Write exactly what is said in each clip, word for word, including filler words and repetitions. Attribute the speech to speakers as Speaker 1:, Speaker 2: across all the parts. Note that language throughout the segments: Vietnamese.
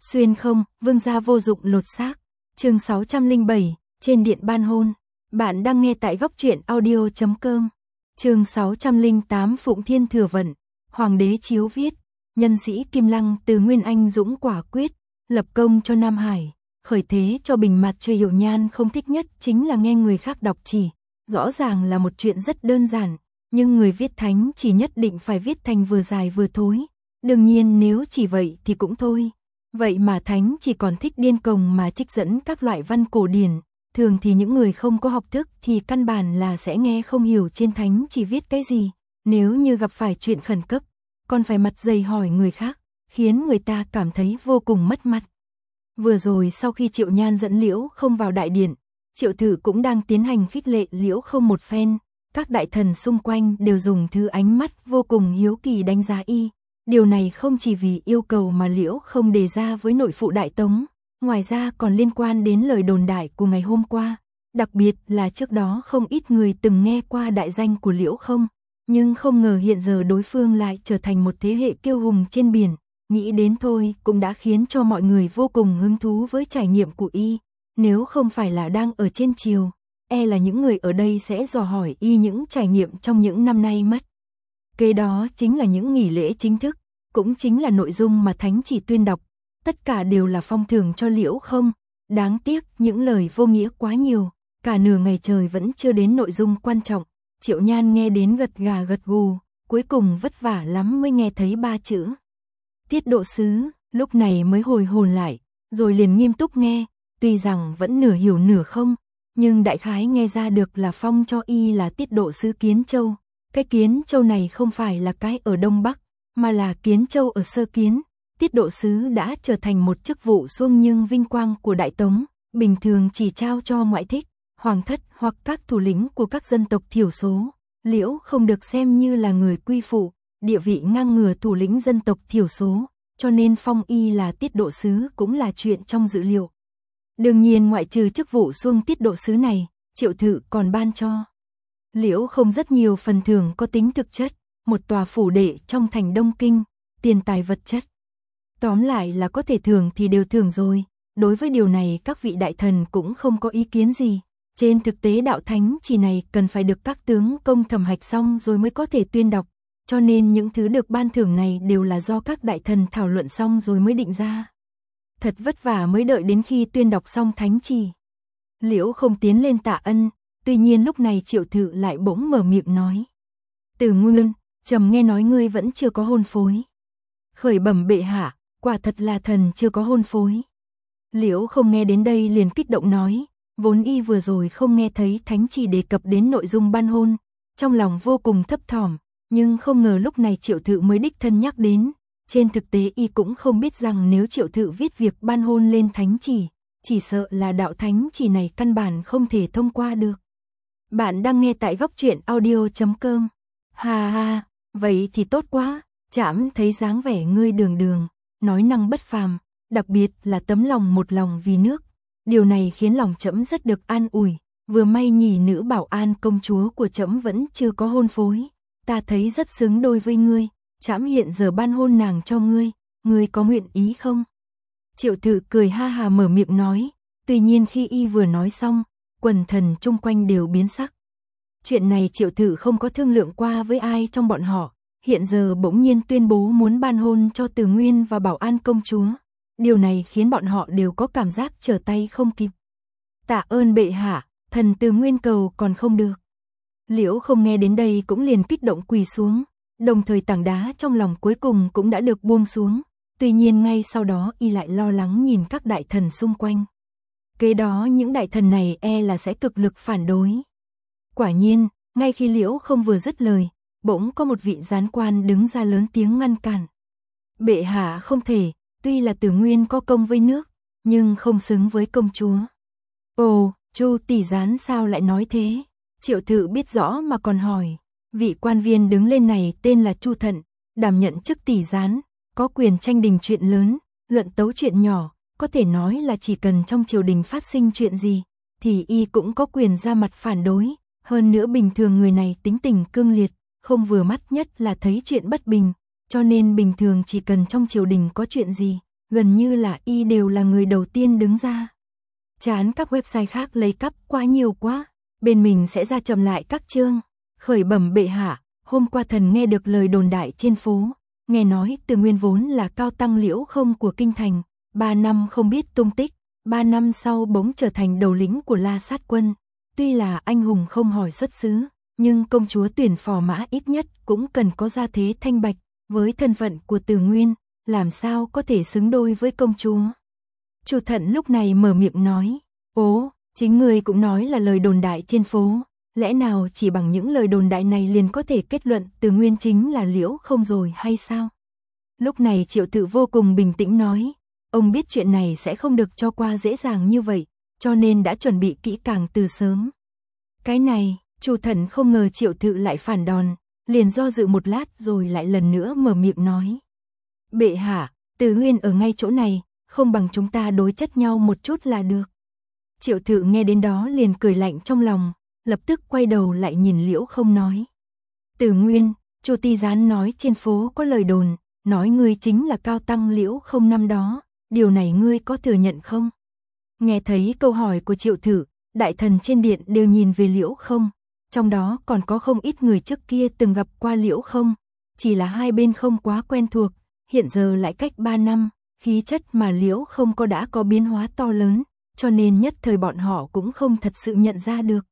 Speaker 1: Xuyên không, vương gia vô dụng lột xác. Chương sáu trăm lẻ bảy, trên điện ban hôn. Bạn đang nghe tại góc truyện audio chấm com. Chương sáu trăm lẻ tám, Phụng Thiên Thừa Vận. Hoàng đế chiếu viết, nhân sĩ Kim Lăng từ Nguyên Anh dũng quả quyết, lập công cho Nam Hải, khởi thế cho Bình Mặt Trời. Hiểu Nhan không thích nhất chính là nghe người khác đọc chỉ. Rõ ràng là một chuyện rất đơn giản, nhưng người viết thánh chỉ nhất định phải viết thành vừa dài vừa thối. Đương nhiên nếu chỉ vậy thì cũng thôi. Vậy mà thánh chỉ còn thích điên cuồng mà trích dẫn các loại văn cổ điển. Thường thì những người không có học thức thì căn bản là sẽ nghe không hiểu trên thánh chỉ viết cái gì. Nếu như gặp phải chuyện khẩn cấp, còn phải mặt dày hỏi người khác, khiến người ta cảm thấy vô cùng mất mặt. Vừa rồi sau khi Triệu Nhan dẫn Liễu Không vào đại điện, Triệu Thử cũng đang tiến hành khích lệ Liễu Không một phen. Các đại thần xung quanh đều dùng thứ ánh mắt vô cùng hiếu kỳ đánh giá y. Điều này không chỉ vì yêu cầu mà Liễu Không đề ra với nội phụ Đại Tống, ngoài ra còn liên quan đến lời đồn đại của ngày hôm qua. Đặc biệt là trước đó không ít người từng nghe qua đại danh của Liễu Không, nhưng không ngờ hiện giờ đối phương lại trở thành một thế hệ kiêu hùng trên biển. Nghĩ đến thôi cũng đã khiến cho mọi người vô cùng hứng thú với trải nghiệm của y. Nếu không phải là đang ở trên triều, e là những người ở đây sẽ dò hỏi y những trải nghiệm trong những năm nay mất. Kế đó chính là những nghỉ lễ chính thức, cũng chính là nội dung mà thánh chỉ tuyên đọc. Tất cả đều là phong thưởng cho Liễu Không. Đáng tiếc những lời vô nghĩa quá nhiều, cả nửa ngày trời vẫn chưa đến nội dung quan trọng. Triệu Nhan nghe đến gật gà gật gù, cuối cùng vất vả lắm mới nghe thấy ba chữ tiết độ sứ, lúc này mới hồi hồn lại, rồi liền nghiêm túc nghe. Tuy rằng vẫn nửa hiểu nửa không, nhưng đại khái nghe ra được là phong cho y là tiết độ sứ Kiến Châu. Cái Kiến Châu này không phải là cái ở Đông Bắc, mà là Kiến Châu ở Sơ Kiến. Tiết độ sứ đã trở thành một chức vụ xuông nhưng vinh quang của Đại Tống, bình thường chỉ trao cho ngoại thích, hoàng thất hoặc các thủ lĩnh của các dân tộc thiểu số. Liễu Không được xem như là người quy phụ, địa vị ngang ngửa thủ lĩnh dân tộc thiểu số, cho nên phong y là tiết độ sứ cũng là chuyện trong dự liệu. Đương nhiên ngoại trừ chức vụ xuông tiết độ sứ này, Triệu Thự còn ban cho Liễu Không rất nhiều phần thưởng có tính thực chất, một tòa phủ đệ trong thành Đông Kinh, tiền tài vật chất. Tóm lại là có thể thưởng thì đều thưởng rồi. Đối với điều này các vị đại thần cũng không có ý kiến gì. Trên thực tế đạo thánh chỉ này cần phải được các tướng công thẩm hạch xong rồi mới có thể tuyên đọc, cho nên những thứ được ban thưởng này đều là do các đại thần thảo luận xong rồi mới định ra. Thật vất vả mới đợi đến khi tuyên đọc xong thánh chỉ, Liễu Không tiến lên tạ ân. Tuy nhiên lúc này Triệu Thự lại bỗng mở miệng nói: Từ Nguyên, trầm nghe nói ngươi vẫn chưa có hôn phối. Khởi bẩm bệ hạ, quả thật là thần chưa có hôn phối. Liễu Không nghe đến đây liền kích động nói, vốn y vừa rồi không nghe thấy thánh chỉ đề cập đến nội dung ban hôn, trong lòng vô cùng thấp thỏm, nhưng không ngờ lúc này Triệu Thự mới đích thân nhắc đến. Trên thực tế y cũng không biết rằng nếu Triệu Thự viết việc ban hôn lên thánh chỉ, chỉ sợ là đạo thánh chỉ này căn bản không thể thông qua được. Bạn đang nghe tại góc truyện audio chấm com. Ha ha, vậy thì tốt quá, trẫm thấy dáng vẻ ngươi đường đường, nói năng bất phàm, đặc biệt là tấm lòng một lòng vì nước. Điều này khiến lòng trẫm rất được an ủi, vừa may nhì nữ Bảo An công chúa của trẫm vẫn chưa có hôn phối, ta thấy rất xứng đôi với ngươi, trẫm hiện giờ ban hôn nàng cho ngươi, ngươi có nguyện ý không? Triệu Thự cười ha hà mở miệng nói, tuy nhiên khi y vừa nói xong, quần thần chung quanh đều biến sắc. Chuyện này Triệu Thự không có thương lượng qua với ai trong bọn họ, hiện giờ bỗng nhiên tuyên bố muốn ban hôn cho Từ Nguyên và Bảo An công chúa. Điều này khiến bọn họ đều có cảm giác trở tay không kịp. Tạ ơn bệ hạ, thần Từ Nguyên cầu còn không được. Liễu Không nghe đến đây cũng liền kích động quỳ xuống, đồng thời tảng đá trong lòng cuối cùng cũng đã được buông xuống. Tuy nhiên ngay sau đó y lại lo lắng nhìn các đại thần xung quanh. Kế đó những đại thần này e là sẽ cực lực phản đối. Quả nhiên, ngay khi Liễu Không vừa dứt lời, bỗng có một vị gián quan đứng ra lớn tiếng ngăn cản. Bệ hạ không thể, tuy là Từ Nguyên có công với nước, nhưng không xứng với công chúa. Ồ, Chu tỷ gián sao lại nói thế? Triệu Thự biết rõ mà còn hỏi. Vị quan viên đứng lên này tên là Chu Thận, đảm nhận chức tỷ gián, có quyền tranh đình chuyện lớn, luận tấu chuyện nhỏ, có thể nói là chỉ cần trong triều đình phát sinh chuyện gì, thì y cũng có quyền ra mặt phản đối. Hơn nữa bình thường người này tính tình cương liệt, không vừa mắt nhất là thấy chuyện bất bình, cho nên bình thường chỉ cần trong triều đình có chuyện gì, gần như là y đều là người đầu tiên đứng ra. Chán các website khác lấy cắp quá nhiều quá, bên mình sẽ ra chậm lại các chương. Khởi bẩm bệ hạ, hôm qua thần nghe được lời đồn đại trên phố, nghe nói Từ Nguyên vốn là cao tăng Liễu Không của kinh thành, ba năm không biết tung tích, ba năm sau bỗng trở thành đầu lĩnh của La Sát quân. Tuy là anh hùng không hỏi xuất xứ, nhưng công chúa tuyển phò mã ít nhất cũng cần có gia thế thanh bạch, với thân phận của Từ Nguyên, làm sao có thể xứng đôi với công chúa. Chu Thận lúc này mở miệng nói, ố, chính người cũng nói là lời đồn đại trên phố, lẽ nào chỉ bằng những lời đồn đại này liền có thể kết luận Từ Nguyên chính là Liễu Không rồi hay sao? Lúc này Triệu Tự vô cùng bình tĩnh nói, ông biết chuyện này sẽ không được cho qua dễ dàng như vậy, cho nên đã chuẩn bị kỹ càng từ sớm. Cái này, Chu Thận không ngờ Triệu Tự lại phản đòn, liền do dự một lát rồi lại lần nữa mở miệng nói. Bệ hạ, Từ Nguyên ở ngay chỗ này, không bằng chúng ta đối chất nhau một chút là được. Triệu Tự nghe đến đó liền cười lạnh trong lòng, lập tức quay đầu lại nhìn Liễu Không nói. Từ Nguyên, Chu Ti Gián nói trên phố có lời đồn, nói ngươi chính là cao tăng Liễu Không năm đó, điều này ngươi có thừa nhận không? Nghe thấy câu hỏi của Triệu Tự, đại thần trên điện đều nhìn về Liễu Không, trong đó còn có không ít người trước kia từng gặp qua Liễu Không, chỉ là hai bên không quá quen thuộc, hiện giờ lại cách ba năm, khí chất mà Liễu Không có đã có biến hóa to lớn, cho nên nhất thời bọn họ cũng không thật sự nhận ra được.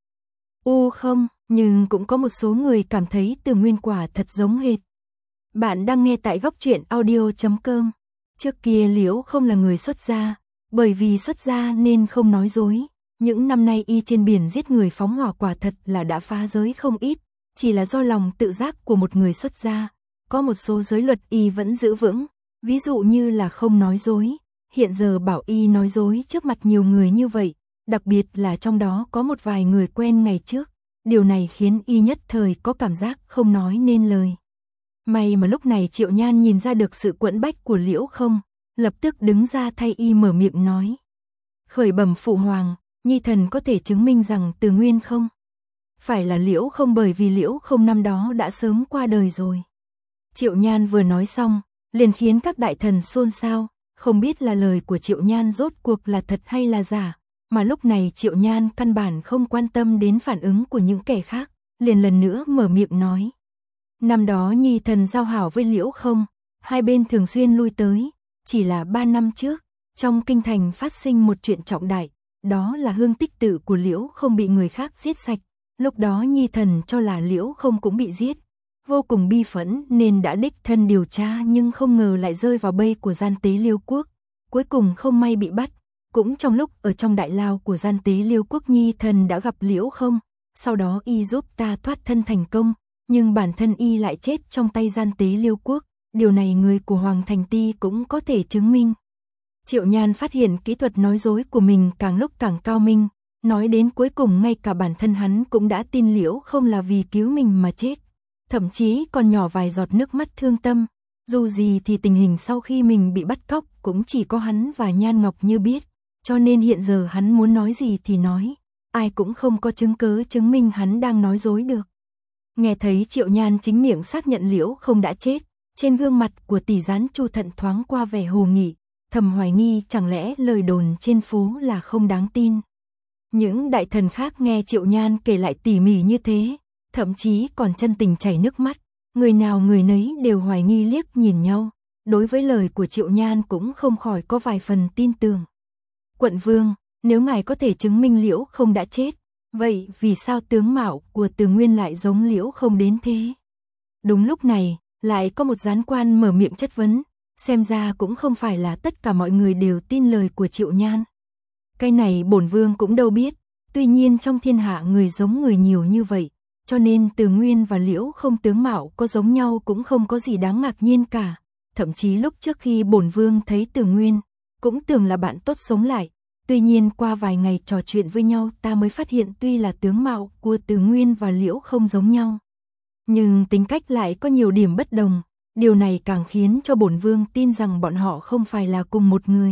Speaker 1: U không, nhưng cũng có một số người cảm thấy Từ Nguyên quả thật giống hệt. Bạn đang nghe tại góc truyện audio chấm com. Trước kia Liễu Không là người xuất gia, bởi vì xuất gia nên không nói dối. Những năm nay y trên biển giết người phóng hỏa quả thật là đã phá giới không ít, chỉ là do lòng tự giác của một người xuất gia. Có một số giới luật y vẫn giữ vững, ví dụ như là không nói dối. Hiện giờ bảo y nói dối trước mặt nhiều người như vậy, đặc biệt là trong đó có một vài người quen ngày trước. Điều này khiến y nhất thời có cảm giác không nói nên lời. May mà lúc này Triệu Nhan nhìn ra được sự quẫn bách của Liễu Không, lập tức đứng ra thay y mở miệng nói. Khởi bẩm phụ hoàng, nhi thần có thể chứng minh rằng Từ Nguyên không phải là Liễu Không, bởi vì Liễu Không năm đó đã sớm qua đời rồi. Triệu Nhan vừa nói xong, liền khiến các đại thần xôn xao, không biết là lời của Triệu Nhan rốt cuộc là thật hay là giả, mà lúc này Triệu Nhan căn bản không quan tâm đến phản ứng của những kẻ khác, liền lần nữa mở miệng nói. Năm đó nhi thần giao hảo với Liễu Không, hai bên thường xuyên lui tới, chỉ là ba năm trước, trong kinh thành phát sinh một chuyện trọng đại, đó là hương tích tự của Liễu Không bị người khác giết sạch, lúc đó nhi thần cho là Liễu Không cũng bị giết, vô cùng bi phẫn nên đã đích thân điều tra, nhưng không ngờ lại rơi vào bẫy của gian tế Liêu Quốc, cuối cùng không may bị bắt. Cũng trong lúc ở trong đại lao của gian tế Liêu Quốc, nhi thần đã gặp Liễu Không, sau đó y giúp ta thoát thân thành công, nhưng bản thân y lại chết trong tay gian tế Liêu Quốc, điều này người của Hoàng Thành Ti cũng có thể chứng minh. Triệu Nhan phát hiện kỹ thuật nói dối của mình càng lúc càng cao minh, nói đến cuối cùng ngay cả bản thân hắn cũng đã tin Liễu Không là vì cứu mình mà chết, thậm chí còn nhỏ vài giọt nước mắt thương tâm. Dù gì thì tình hình sau khi mình bị bắt cóc cũng chỉ có hắn và Nhan Ngọc Như biết, cho nên hiện giờ hắn muốn nói gì thì nói, ai cũng không có chứng cứ chứng minh hắn đang nói dối được. Nghe thấy Triệu Nhan chính miệng xác nhận Liễu Không đã chết, trên gương mặt của tỷ gián Chu Thận thoáng qua vẻ hồ nghỉ, thầm hoài nghi chẳng lẽ lời đồn trên phố là không đáng tin. Những đại thần khác nghe Triệu Nhan kể lại tỉ mỉ như thế, thậm chí còn chân tình chảy nước mắt, người nào người nấy đều hoài nghi liếc nhìn nhau, đối với lời của Triệu Nhan cũng không khỏi có vài phần tin tưởng. Quận vương, nếu ngài có thể chứng minh Liễu Không đã chết, vậy vì sao tướng mạo của Từ Nguyên lại giống Liễu Không đến thế? Đúng lúc này, lại có một gián quan mở miệng chất vấn, xem ra cũng không phải là tất cả mọi người đều tin lời của Triệu Nhan. Cái này bổn vương cũng đâu biết, tuy nhiên trong thiên hạ người giống người nhiều như vậy, cho nên Từ Nguyên và Liễu Không tướng mạo có giống nhau cũng không có gì đáng ngạc nhiên cả. Thậm chí lúc trước khi bổn vương thấy Từ Nguyên, cũng tưởng là bạn tốt sống lại, tuy nhiên qua vài ngày trò chuyện với nhau ta mới phát hiện tuy là tướng mạo của Từ Nguyên và Liễu Không giống nhau, nhưng tính cách lại có nhiều điểm bất đồng, điều này càng khiến cho bổn vương tin rằng bọn họ không phải là cùng một người.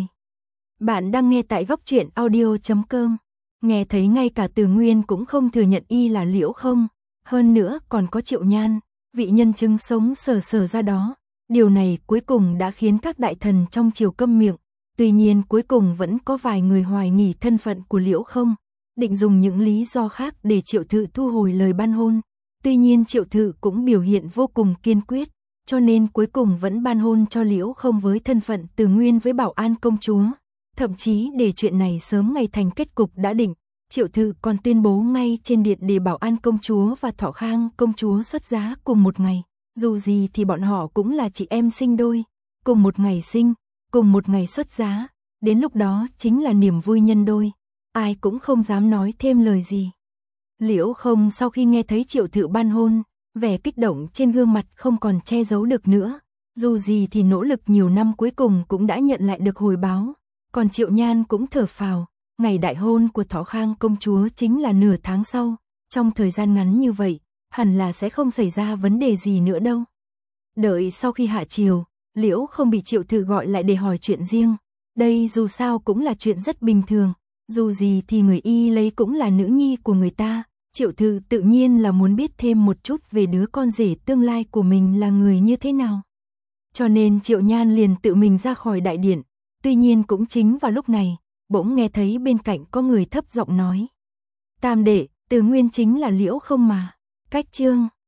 Speaker 1: Bạn đang nghe tại góc truyện audio chấm com. Nghe thấy ngay cả Từ Nguyên cũng không thừa nhận y là Liễu Không, hơn nữa còn có Triệu Nhan, vị nhân chứng sống sờ sờ ra đó, Điều này cuối cùng đã khiến các đại thần trong triều câm miệng, tuy nhiên cuối cùng vẫn có vài người hoài nghi thân phận của Liễu Không, định dùng những lý do khác để Triệu Thự thu hồi lời ban hôn. Tuy nhiên Triệu Thự cũng biểu hiện vô cùng kiên quyết, cho nên cuối cùng vẫn ban hôn cho Liễu Không với thân phận Từ Nguyên với Bảo An công chúa. Thậm chí để chuyện này sớm ngày thành kết cục đã định, Triệu Thự còn tuyên bố ngay trên điện để Bảo An công chúa và Thọ Khang công chúa xuất giá cùng một ngày. Dù gì thì bọn họ cũng là chị em sinh đôi, cùng một ngày sinh, cùng một ngày xuất giá, đến lúc đó chính là niềm vui nhân đôi, ai cũng không dám nói thêm lời gì. Liễu Không sau khi nghe thấy Triệu Thự ban hôn, vẻ kích động trên gương mặt không còn che giấu được nữa, dù gì thì nỗ lực nhiều năm cuối cùng cũng đã nhận lại được hồi báo, còn Triệu Nhan cũng thở phào, ngày đại hôn của Thọ Khang công chúa chính là nửa tháng sau, trong thời gian ngắn như vậy, hẳn là sẽ không xảy ra vấn đề gì nữa đâu. Đợi sau khi hạ triều, Liễu Không bị Triệu Thự gọi lại để hỏi chuyện riêng, đây dù sao cũng là chuyện rất bình thường, dù gì thì người y lấy cũng là nữ nhi của người ta, Triệu Thự tự nhiên là muốn biết thêm một chút về đứa con rể tương lai của mình là người như thế nào. Cho nên Triệu Nhan liền tự mình ra khỏi đại điện, tuy nhiên cũng chính vào lúc này, bỗng nghe thấy bên cạnh có người thấp giọng nói: "Tam đệ, Từ Nguyên chính là Liễu Không mà." Cách chương